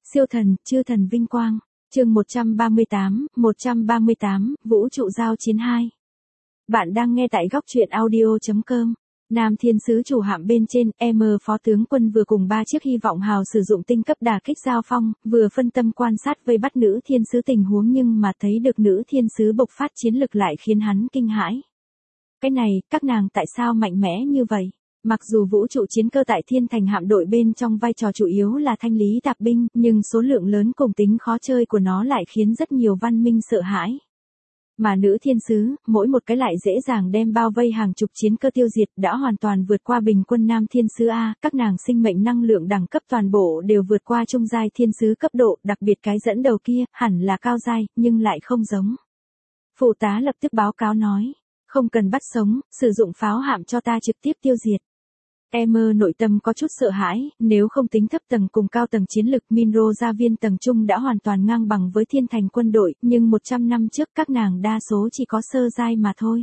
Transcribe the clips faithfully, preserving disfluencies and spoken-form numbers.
Siêu thần, chư thần vinh quang. Chương một trăm ba mươi tám, một trăm ba mươi tám, Vũ trụ giao chiến hai. Bạn đang nghe tại góc truyện audio chấm com. Nam Thiên Sứ chủ hạm bên trên, em phó tướng quân vừa cùng ba chiếc hy vọng hào sử dụng tinh cấp đả kích giao phong, vừa phân tâm quan sát vây bắt nữ thiên sứ tình huống, nhưng mà thấy được nữ thiên sứ bộc phát chiến lực lại khiến hắn kinh hãi. Cái này, các nàng tại sao mạnh mẽ như vậy? Mặc dù vũ trụ chiến cơ tại Thiên Thành hạm đội bên trong vai trò chủ yếu là thanh lý tạp binh, nhưng số lượng lớn cùng tính khó chơi của nó lại khiến rất nhiều văn minh sợ hãi. Mà nữ thiên sứ, mỗi một cái lại dễ dàng đem bao vây hàng chục chiến cơ tiêu diệt, đã hoàn toàn vượt qua bình quân nam thiên sứ A, các nàng sinh mệnh năng lượng đẳng cấp toàn bộ đều vượt qua trung giai thiên sứ cấp độ, đặc biệt cái dẫn đầu kia, hẳn là cao giai, nhưng lại không giống. Phụ tá lập tức báo cáo nói, không cần bắt sống, sử dụng pháo hạm cho ta trực tiếp tiêu diệt. Em nội tâm có chút sợ hãi, nếu không tính thấp tầng cùng cao tầng chiến lực, Minro gia viên tầng trung đã hoàn toàn ngang bằng với Thiên Thành quân đội, nhưng một trăm năm trước các nàng đa số chỉ có sơ giai mà thôi.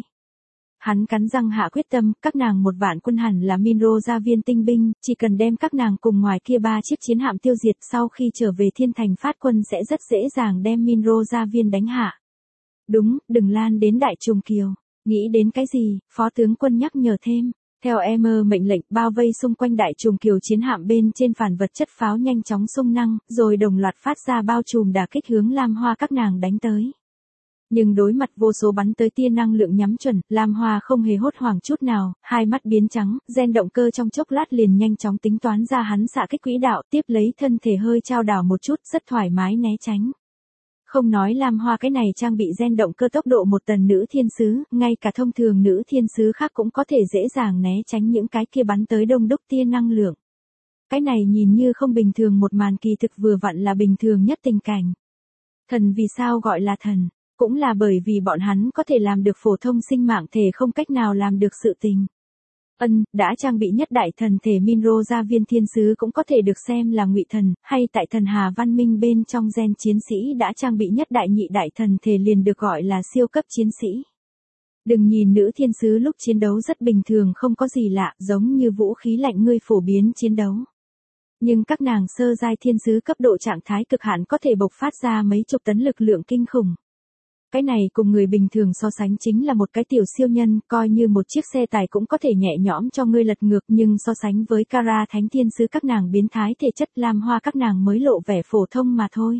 Hắn cắn răng hạ quyết tâm, các nàng một vạn quân hẳn là Minro gia viên tinh binh, chỉ cần đem các nàng cùng ngoài kia ba chiếc chiến hạm tiêu diệt, sau khi trở về Thiên Thành phát quân sẽ rất dễ dàng đem Minro gia viên đánh hạ. Đúng, đừng lan đến Đại Trùng Kiều. Nghĩ đến cái gì, phó tướng quân nhắc nhở thêm. Theo em mệnh lệnh, bao vây xung quanh Đại Trùng Kiều chiến hạm bên trên phản vật chất pháo nhanh chóng xung năng, rồi đồng loạt phát ra bao trùm đả kích hướng Lam Hoa các nàng đánh tới. Nhưng đối mặt vô số bắn tới tia năng lượng nhắm chuẩn, Lam Hoa không hề hốt hoảng chút nào, hai mắt biến trắng, gen động cơ trong chốc lát liền nhanh chóng tính toán ra hắn xạ kích quỹ đạo, tiếp lấy thân thể hơi trao đảo một chút, rất thoải mái né tránh. Không nói Lam Hoa cái này trang bị gen động cơ tốc độ một tần nữ thiên sứ, ngay cả thông thường nữ thiên sứ khác cũng có thể dễ dàng né tránh những cái kia bắn tới đông đúc tia năng lượng. Cái này nhìn như không bình thường, một màn kỳ thực vừa vặn là bình thường nhất tình cảnh. Thần vì sao gọi là thần? Cũng là bởi vì bọn hắn có thể làm được phổ thông sinh mạng thể không cách nào làm được sự tình. Ân, đã trang bị nhất đại thần thể Minro gia viên thiên sứ cũng có thể được xem là ngụy thần, hay tại thần hà văn minh bên trong gen chiến sĩ đã trang bị nhất đại nhị đại thần thể liền được gọi là siêu cấp chiến sĩ. Đừng nhìn nữ thiên sứ lúc chiến đấu rất bình thường, không có gì lạ, giống như vũ khí lạnh ngươi phổ biến chiến đấu. Nhưng các nàng sơ giai thiên sứ cấp độ trạng thái cực hạn có thể bộc phát ra mấy chục tấn lực lượng kinh khủng. Cái này cùng người bình thường so sánh chính là một cái tiểu siêu nhân, coi như một chiếc xe tải cũng có thể nhẹ nhõm cho ngươi lật ngược, nhưng so sánh với Kara thánh thiên sứ các nàng biến thái thể chất Lam Hoa các nàng mới lộ vẻ phổ thông mà thôi.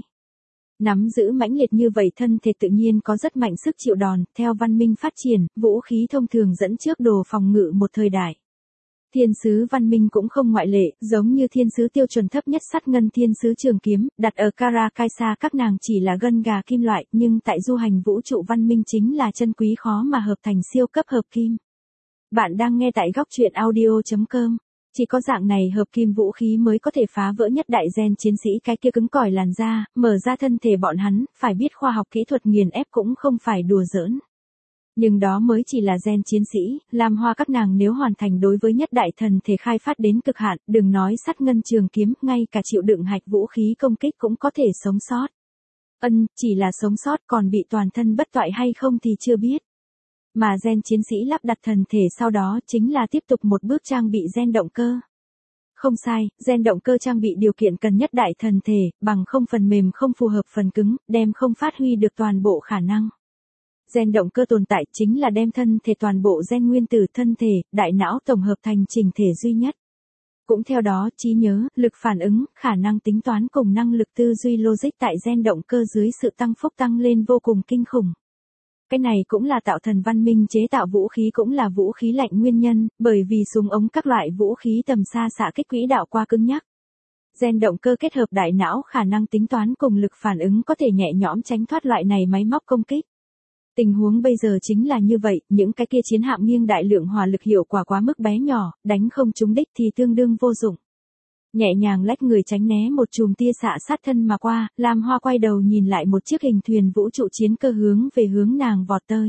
Nắm giữ mãnh liệt như vậy thân thể tự nhiên có rất mạnh sức chịu đòn, theo văn minh phát triển, vũ khí thông thường dẫn trước đồ phòng ngự một thời đại. Thiên sứ văn minh cũng không ngoại lệ, giống như thiên sứ tiêu chuẩn thấp nhất sắt ngân thiên sứ trường kiếm, đặt ở Karakaisa các nàng chỉ là gân gà kim loại, nhưng tại du hành vũ trụ văn minh chính là chân quý khó mà hợp thành siêu cấp hợp kim. Bạn đang nghe tại góc truyện audio chấm com. Chỉ có dạng này hợp kim vũ khí mới có thể phá vỡ nhất đại gen chiến sĩ cái kia cứng cỏi làn da, mở ra thân thể bọn hắn, phải biết khoa học kỹ thuật nghiền ép cũng không phải đùa giỡn. Nhưng đó mới chỉ là gen chiến sĩ, Lam Hoa các nàng nếu hoàn thành đối với nhất đại thần thể khai phát đến cực hạn, đừng nói sắt ngân trường kiếm, ngay cả chịu đựng hạch vũ khí công kích cũng có thể sống sót. Ân, chỉ là sống sót, còn bị toàn thân bất toại hay không thì chưa biết. Mà gen chiến sĩ lắp đặt thần thể sau đó chính là tiếp tục một bước trang bị gen động cơ. Không sai, gen động cơ trang bị điều kiện cần nhất đại thần thể, bằng không phần mềm không phù hợp phần cứng, đem không phát huy được toàn bộ khả năng. Gen động cơ tồn tại chính là đem thân thể toàn bộ gen nguyên tử thân thể, đại não tổng hợp thành chỉnh thể duy nhất. Cũng theo đó, trí nhớ, lực phản ứng, khả năng tính toán cùng năng lực tư duy logic tại gen động cơ dưới sự tăng phúc tăng lên vô cùng kinh khủng. Cái này cũng là tạo thần văn minh chế tạo vũ khí cũng là vũ khí lạnh nguyên nhân, bởi vì súng ống các loại vũ khí tầm xa xạ kích quỹ đạo qua cứng nhắc. Gen động cơ kết hợp đại não khả năng tính toán cùng lực phản ứng có thể nhẹ nhõm tránh thoát loại này máy móc công kích. Tình huống bây giờ chính là như vậy, những cái kia chiến hạm nghiêng đại lượng hỏa lực hiệu quả quá mức bé nhỏ, đánh không trúng đích thì tương đương vô dụng. Nhẹ nhàng lách người tránh né một chùm tia xạ sát thân mà qua, Lam Hoa quay đầu nhìn lại một chiếc hình thuyền vũ trụ chiến cơ hướng về hướng nàng vọt tới.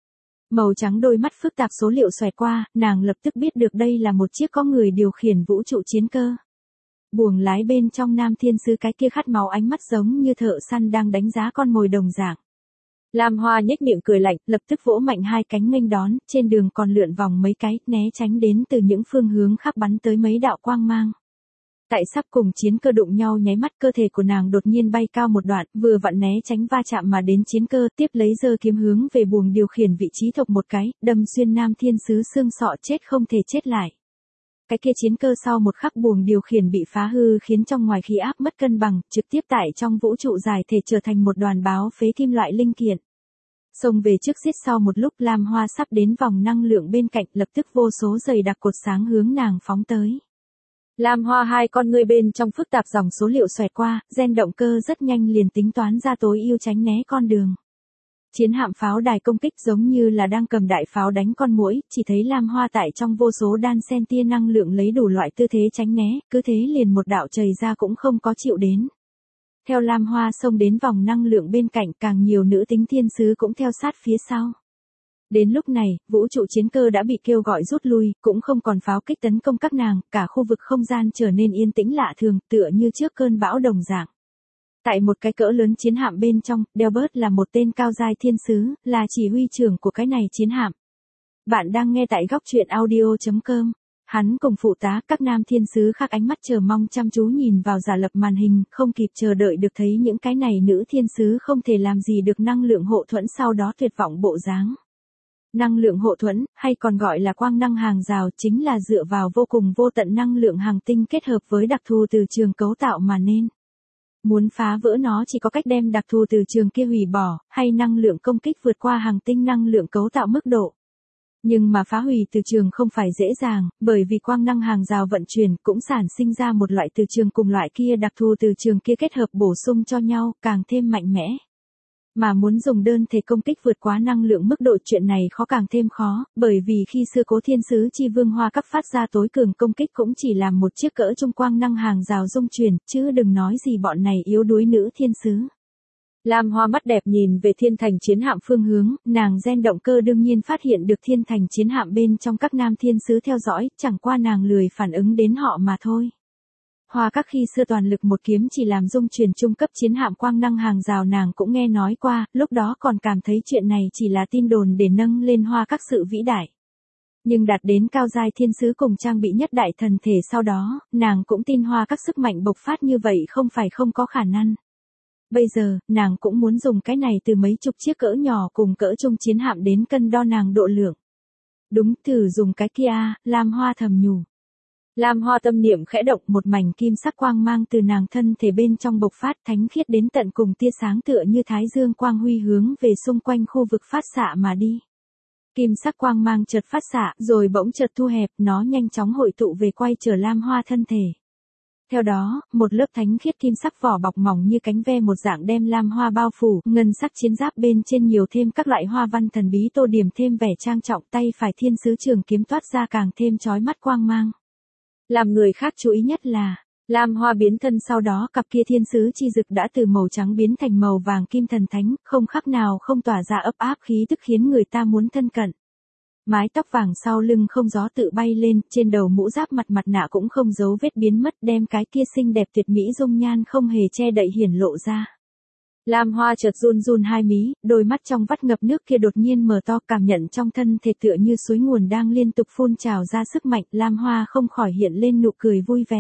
Màu trắng đôi mắt phức tạp số liệu xoẹt qua, nàng lập tức biết được đây là một chiếc có người điều khiển vũ trụ chiến cơ. Buồng lái bên trong nam thiên sứ cái kia khát máu ánh mắt giống như thợ săn đang đánh giá con mồi đồng dạng. Lam Hoa nhếch miệng cười lạnh, lập tức vỗ mạnh hai cánh nghênh đón, trên đường còn lượn vòng mấy cái, né tránh đến từ những phương hướng khác bắn tới mấy đạo quang mang. Tại sắp cùng chiến cơ đụng nhau nháy mắt cơ thể của nàng đột nhiên bay cao một đoạn, vừa vặn né tránh va chạm mà đến chiến cơ, tiếp lấy giơ kiếm hướng về buồng điều khiển vị trí thọc một cái, đâm xuyên nam thiên sứ xương sọ chết không thể chết lại. Cái kia chiến cơ sau một khắc buồng điều khiển bị phá hư khiến trong ngoài khí áp mất cân bằng, trực tiếp tại trong vũ trụ giải thể trở thành một đoàn báo phế kim loại linh kiện. Xông về trước xiết sau một lúc Lam Hoa sắp đến vòng năng lượng bên cạnh, lập tức vô số dày đặc cột sáng hướng nàng phóng tới. Lam Hoa hai con ngươi bên trong phức tạp dòng số liệu xoẹt qua, gen động cơ rất nhanh liền tính toán ra tối ưu tránh né con đường. Chiến hạm pháo đài công kích giống như là đang cầm đại pháo đánh con muỗi, chỉ thấy Lam Hoa tại trong vô số đan sen tia năng lượng lấy đủ loại tư thế tránh né, cứ thế liền một đạo chày ra cũng không có chịu đến. Theo Lam Hoa xông đến vòng năng lượng bên cạnh, càng nhiều nữ tính thiên sứ cũng theo sát phía sau. Đến lúc này, vũ trụ chiến cơ đã bị kêu gọi rút lui, cũng không còn pháo kích tấn công các nàng, cả khu vực không gian trở nên yên tĩnh lạ thường, tựa như trước cơn bão đồng dạng. Tại một cái cỡ lớn chiến hạm bên trong, Delbert là một tên cao giai thiên sứ, là chỉ huy trưởng của cái này chiến hạm. Bạn đang nghe tại góc truyện audio chấm com. Hắn cùng phụ tá các nam thiên sứ khác ánh mắt chờ mong chăm chú nhìn vào giả lập màn hình, không kịp chờ đợi được thấy những cái này nữ thiên sứ không thể làm gì được năng lượng hộ thuẫn sau đó tuyệt vọng bộ dáng. Năng lượng hộ thuẫn, hay còn gọi là quang năng hàng rào, chính là dựa vào vô cùng vô tận năng lượng hàng tinh kết hợp với đặc thù từ trường cấu tạo mà nên. Muốn phá vỡ nó chỉ có cách đem đặc thù từ trường kia hủy bỏ, hay năng lượng công kích vượt qua hàng tinh năng lượng cấu tạo mức độ. Nhưng mà phá hủy từ trường không phải dễ dàng, bởi vì quang năng hàng rào vận chuyển cũng sản sinh ra một loại từ trường cùng loại kia đặc thù từ trường kia kết hợp bổ sung cho nhau, càng thêm mạnh mẽ. Mà muốn dùng đơn thể công kích vượt quá năng lượng mức độ chuyện này khó càng thêm khó, bởi vì khi xưa Cố Thiên Sứ Chi Vương Hoa Các phát ra tối cường công kích cũng chỉ làm một chiếc cỡ trung quang năng hàng rào dung chuyển, chứ đừng nói gì bọn này yếu đuối nữ thiên sứ. Lam Hoa mắt đẹp nhìn về thiên thành chiến hạm phương hướng, nàng gen động cơ đương nhiên phát hiện được thiên thành chiến hạm bên trong các nam thiên sứ theo dõi, chẳng qua nàng lười phản ứng đến họ mà thôi. Hoa Các khi xưa toàn lực một kiếm chỉ làm dung chuyển trung cấp chiến hạm quang năng hàng rào nàng cũng nghe nói qua, lúc đó còn cảm thấy chuyện này chỉ là tin đồn để nâng lên Hoa Các sự vĩ đại. Nhưng đạt đến cao giai thiên sứ cùng trang bị nhất đại thần thể sau đó, nàng cũng tin Hoa Các sức mạnh bộc phát như vậy không phải không có khả năng. Bây giờ, nàng cũng muốn dùng cái này từ mấy chục chiếc cỡ nhỏ cùng cỡ trung chiến hạm đến cân đo nàng độ lượng. Đúng, thử dùng cái kia, Lam Hoa thầm nhủ. Lam Hoa tâm niệm khẽ động, một mảnh kim sắc quang mang từ nàng thân thể bên trong bộc phát, thánh khiết đến tận cùng, tia sáng tựa như thái dương quang huy hướng về xung quanh khu vực phát xạ mà đi. Kim sắc quang mang chợt phát xạ, rồi bỗng chợt thu hẹp, nó nhanh chóng hội tụ về quay trở Lam Hoa thân thể. Theo đó, một lớp thánh khiết kim sắc vỏ bọc mỏng như cánh ve một dạng đem Lam Hoa bao phủ, ngân sắc chiến giáp bên trên nhiều thêm các loại hoa văn thần bí tô điểm thêm vẻ trang trọng, tay phải thiên sứ trường kiếm toát ra càng thêm chói mắt quang mang. Làm người khác chú ý nhất là, Lam Hoa biến thân sau đó cặp kia thiên sứ chi dực đã từ màu trắng biến thành màu vàng kim thần thánh, không khác nào không tỏa ra ấp áp khí tức khiến người ta muốn thân cận. Mái tóc vàng sau lưng không gió tự bay lên, trên đầu mũ giáp mặt mặt nạ cũng không dấu vết biến mất, đem cái kia xinh đẹp tuyệt mỹ dung nhan không hề che đậy hiển lộ ra. Lam Hoa chợt run run hai mí, đôi mắt trong vắt ngập nước kia đột nhiên mở to, cảm nhận trong thân thể tựa như suối nguồn đang liên tục phun trào ra sức mạnh, Lam Hoa không khỏi hiện lên nụ cười vui vẻ.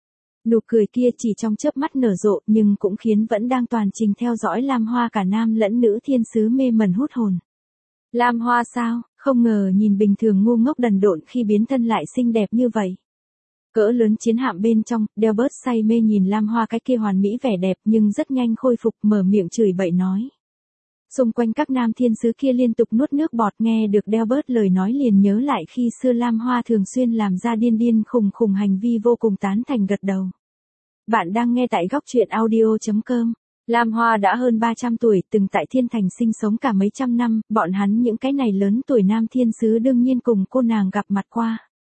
Nụ cười kia chỉ trong chớp mắt nở rộ, nhưng cũng khiến vẫn đang toàn trình theo dõi Lam Hoa cả nam lẫn nữ thiên sứ mê mẩn hút hồn. Lam Hoa sao, không ngờ nhìn bình thường ngu ngốc đần độn khi biến thân lại xinh đẹp như vậy. Cỡ lớn chiến hạm bên trong, Delbert say mê nhìn Lam Hoa cái kia hoàn mỹ vẻ đẹp nhưng rất nhanh khôi phục, mở miệng chửi bậy nói. Xung quanh các nam thiên sứ kia liên tục nuốt nước bọt, nghe được Delbert lời nói liền nhớ lại khi xưa Lam Hoa thường xuyên làm ra điên điên khùng khùng hành vi vô cùng tán thành gật đầu. Bạn đang nghe tại góc truyện audio chấm com. Lam Hoa đã hơn ba trăm tuổi, từng tại thiên thành sinh sống cả mấy trăm năm, bọn hắn những cái này lớn tuổi nam thiên sứ đương nhiên cùng cô nàng gặp mặt qua.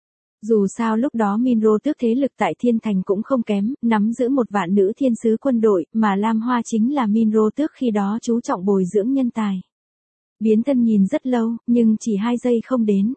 Dù sao lúc đó Minro tước thế lực tại thiên thành cũng không kém, nắm giữ một vạn nữ thiên sứ quân đội, mà Lam Hoa chính là Minro tước khi đó chú trọng bồi dưỡng nhân tài. Biến thân nhìn rất lâu, nhưng chỉ hai giây không đến.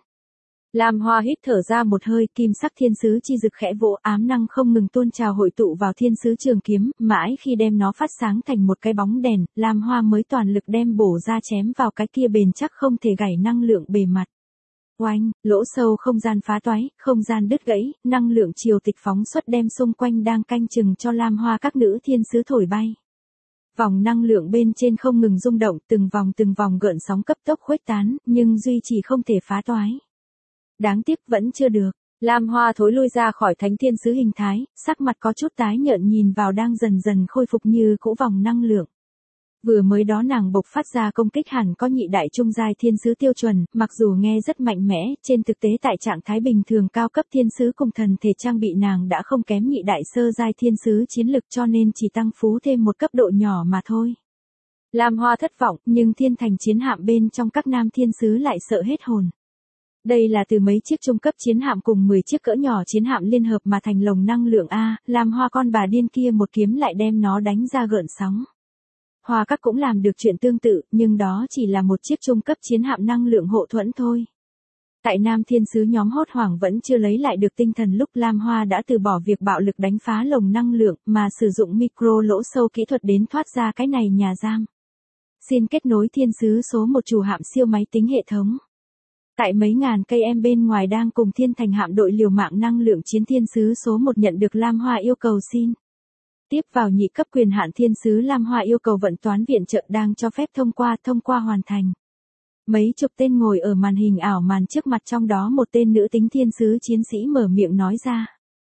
Lam Hoa hít thở ra một hơi, kim sắc thiên sứ chi dực khẽ vỗ, ám năng không ngừng tuôn trào hội tụ vào thiên sứ trường kiếm, mãi khi đem nó phát sáng thành một cái bóng đèn, Lam Hoa mới toàn lực đem bổ ra chém vào cái kia bền chắc không thể gãy năng lượng bề mặt. Oanh, lỗ sâu không gian phá toái, không gian đứt gãy, năng lượng triều tịch phóng xuất đem xung quanh đang canh chừng cho Lam Hoa các nữ thiên sứ thổi bay. Vòng năng lượng bên trên không ngừng rung động, từng vòng từng vòng gợn sóng cấp tốc khuếch tán, nhưng duy trì không thể phá toái. Đáng tiếc vẫn chưa được. Lam Hoa thối lui ra khỏi thánh thiên sứ hình thái, sắc mặt có chút tái nhợt nhìn vào đang dần dần khôi phục như cũ vòng năng lượng. Vừa mới đó nàng bộc phát ra công kích hẳn có nhị đại trung giai thiên sứ tiêu chuẩn, mặc dù nghe rất mạnh mẽ, trên thực tế tại trạng thái bình thường cao cấp thiên sứ cùng thần thể trang bị nàng đã không kém nhị đại sơ giai thiên sứ chiến lực cho nên chỉ tăng phú thêm một cấp độ nhỏ mà thôi. Lam Hoa thất vọng, nhưng thiên thành chiến hạm bên trong các nam thiên sứ lại sợ hết hồn. Đây là từ mấy chiếc trung cấp chiến hạm cùng mười chiếc cỡ nhỏ chiến hạm liên hợp mà thành lồng năng lượng A, Lam Hoa con bà điên kia một kiếm lại đem nó đánh ra gợn sóng. Hoa các cũng làm được chuyện tương tự, nhưng đó chỉ là một chiếc trung cấp chiến hạm năng lượng hộ thuẫn thôi. Tại nam thiên sứ nhóm hốt hoảng vẫn chưa lấy lại được tinh thần lúc Lam Hoa đã từ bỏ việc bạo lực đánh phá lồng năng lượng mà sử dụng micro lỗ sâu kỹ thuật đến thoát ra cái này nhà giam. Xin kết nối thiên sứ số một chủ hạm siêu máy tính hệ thống. Tại mấy ngàn cây em bên ngoài đang cùng thiên thành hạm đội liều mạng năng lượng chiến thiên sứ số một nhận được Lam Hoa yêu cầu xin. Tiếp vào nhị cấp quyền hạn thiên sứ Lam Hoa yêu cầu vận toán viện trợ đang cho phép thông qua thông qua hoàn thành. Mấy chục tên ngồi ở màn hình ảo màn trước mặt trong đó một tên nữ tính thiên sứ chiến sĩ mở miệng nói ra.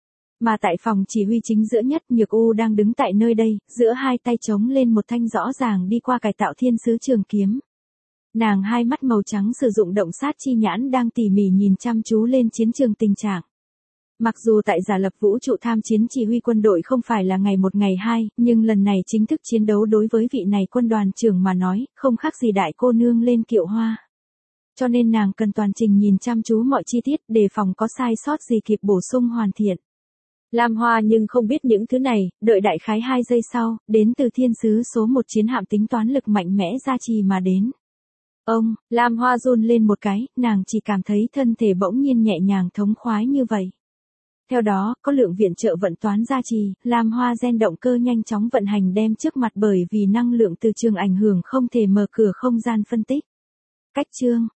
Mà tại phòng chỉ huy chính giữa nhất Nhược U đang đứng tại nơi đây, giữa hai tay chống lên một thanh rõ ràng đi qua cải tạo thiên sứ trường kiếm. Nàng hai mắt màu trắng sử dụng động sát chi nhãn đang tỉ mỉ nhìn chăm chú lên chiến trường tình trạng. Mặc dù tại giả lập vũ trụ tham chiến chỉ huy quân đội không phải là ngày một ngày hai, nhưng lần này chính thức chiến đấu đối với vị này quân đoàn trưởng mà nói, không khác gì đại cô nương lên kiệu hoa. Cho nên nàng cần toàn trình nhìn chăm chú mọi chi tiết đề phòng có sai sót gì kịp bổ sung hoàn thiện. Lam Hoa nhưng không biết những thứ này, đợi đại khái hai giây sau, đến từ thiên sứ số một chiến hạm tính toán lực mạnh mẽ gia trì mà đến. Ông, Lam Hoa run lên một cái, nàng chỉ cảm thấy thân thể bỗng nhiên nhẹ nhàng thống khoái như vậy. Theo đó, có lượng viện trợ vận toán gia trì, Lam Hoa gen động cơ nhanh chóng vận hành đem trước mặt bởi vì năng lượng từ trường ảnh hưởng không thể mở cửa không gian phân tích. Cách chương,